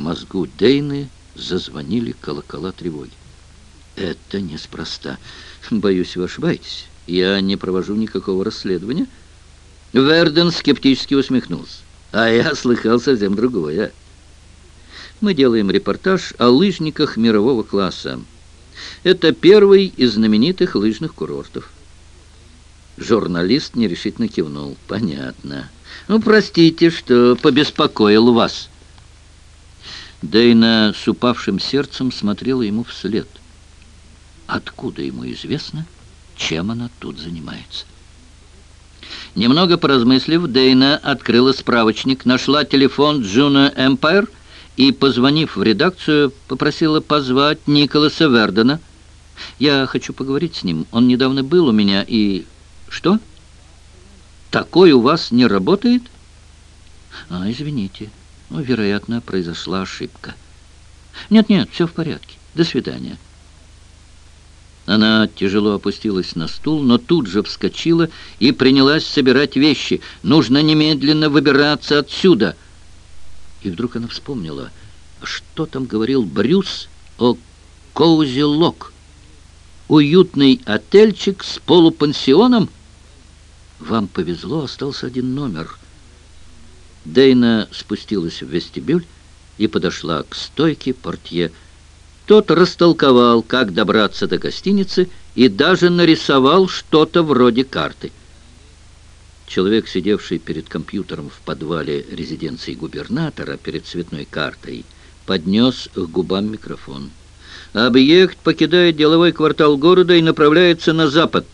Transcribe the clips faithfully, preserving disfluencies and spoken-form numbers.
мозгу Дейны зазвонили колокола тревоги. Это неспроста. Боюсь, вы ошибаетесь. Я не провожу никакого расследования. Верден скептически усмехнулся. А я слыхал совсем другое. Мы делаем репортаж о лыжниках мирового класса. Это первый из знаменитых лыжных курортов. Журналист нерешительно кивнул. Понятно. Ну, простите, что побеспокоил вас. Дейна с упавшим сердцем смотрела ему вслед. Откуда ему известно, чем она тут занимается? Немного поразмыслив, Дейна открыла справочник, нашла телефон Juno Empire и, позвонив в редакцию, попросила позвать Николаса Вердена. «Я хочу поговорить с ним. Он недавно был у меня и...» «Что? Такой у вас не работает?» «А, извините. Ну, вероятно, произошла ошибка». «Нет-нет, все в порядке. До свидания». Она тяжело опустилась на стул, но тут же вскочила и принялась собирать вещи. «Нужно немедленно выбираться отсюда!» И вдруг она вспомнила, что там говорил Брюс о Коузи Лок. Уютный отельчик с полупансионом? Вам повезло, остался один номер. Дейна спустилась в вестибюль и подошла к стойке портье. Тот растолковал, как добраться до гостиницы, и даже нарисовал что-то вроде карты. Человек, сидевший перед компьютером в подвале резиденции губернатора перед цветной картой, поднес к губам микрофон. «Объект покидает деловой квартал города и направляется на запад».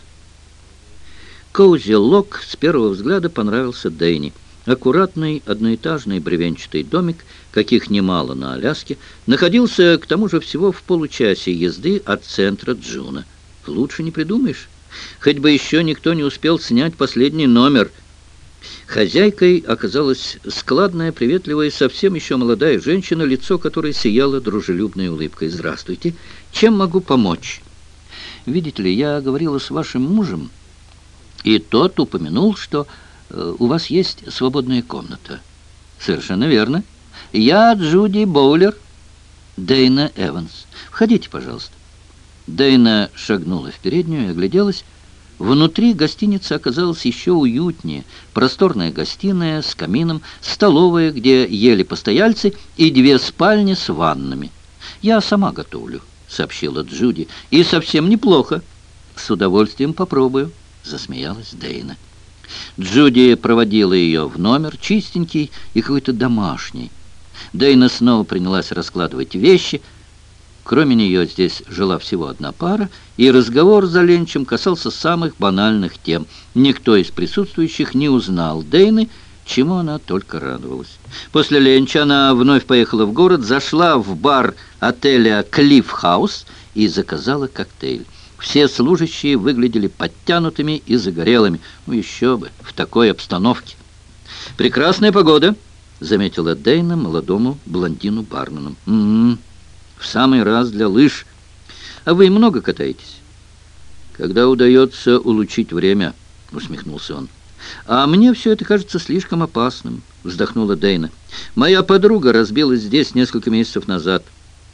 Коузи Лок с первого взгляда понравился Дейне. Аккуратный одноэтажный бревенчатый домик, каких немало на Аляске, находился к тому же всего в получасе езды от центра Джуно. Лучше не придумаешь. Хоть бы еще никто не успел снять последний номер. Хозяйкой оказалась складная, приветливая, совсем еще молодая женщина, лицо которой сияло дружелюбной улыбкой. «Здравствуйте. Чем могу помочь?» «Видите ли, я говорила с вашим мужем, и тот упомянул, что э, у вас есть свободная комната». «Совершенно верно. Я Джуди Боулер, Дейна Эванс. Входите, пожалуйста». Дейна шагнула в переднюю и огляделась. Внутри гостиницы оказалось еще уютнее. Просторная гостиная с камином, столовая, где ели постояльцы, и две спальни с ваннами. «Я сама готовлю», — сообщила Джуди, — «и совсем неплохо». «С удовольствием попробую», — засмеялась Дейна. Джуди проводила ее в номер, чистенький и какой-то домашний. Дейна снова принялась раскладывать вещи. Кроме нее здесь жила всего одна пара, и разговор за ленчем касался самых банальных тем. Никто из присутствующих не узнал Дейны, чему она только радовалась. После ленча она вновь поехала в город, зашла в бар отеля «Клифф Хаус» и заказала коктейль. Все служащие выглядели подтянутыми и загорелыми. Ну, еще бы, в такой обстановке. «Прекрасная погода», — заметила Дейна молодому блондину-бармену. «М-м, в самый раз для лыж. А вы много катаетесь?» «Когда удается улучшить время», — усмехнулся он. «А мне все это кажется слишком опасным», — вздохнула Дейна. «Моя подруга разбилась здесь несколько месяцев назад».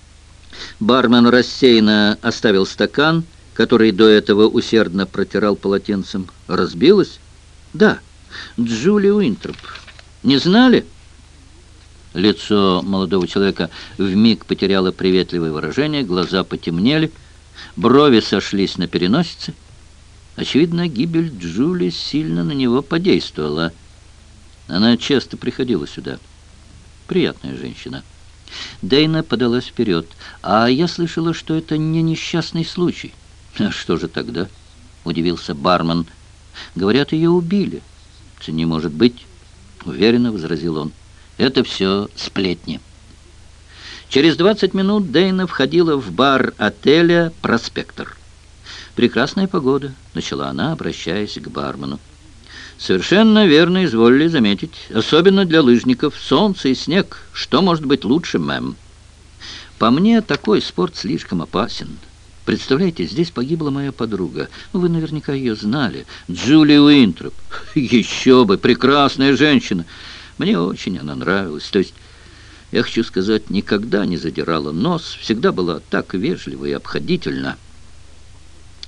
Бармен рассеянно оставил стакан, который до этого усердно протирал полотенцем. «Разбилась?» «Да, Джули Уинтроп. Не знали?» Лицо молодого человека вмиг потеряло приветливое выражение, глаза потемнели, брови сошлись на переносице. Очевидно, гибель Джули сильно на него подействовала. Она часто приходила сюда. Приятная женщина. Дейна подалась вперед. «А я слышала, что это не несчастный случай». «А что же тогда?» — удивился бармен. «Говорят, ее убили». «Это не может быть», — уверенно возразил он. «Это все сплетни». Через двадцать минут Дейна входила в бар отеля «Проспектор». «Прекрасная погода», — начала она, обращаясь к бармену. «Совершенно верно изволили заметить. Особенно для лыжников. Солнце и снег. Что может быть лучше, мэм?» «По мне, такой спорт слишком опасен. Представляете, здесь погибла моя подруга. Вы наверняка ее знали. Джули Уинтроп. Еще бы, прекрасная женщина. Мне очень она нравилась. То есть Я хочу сказать, никогда не задирала нос, всегда была так вежлива и обходительна.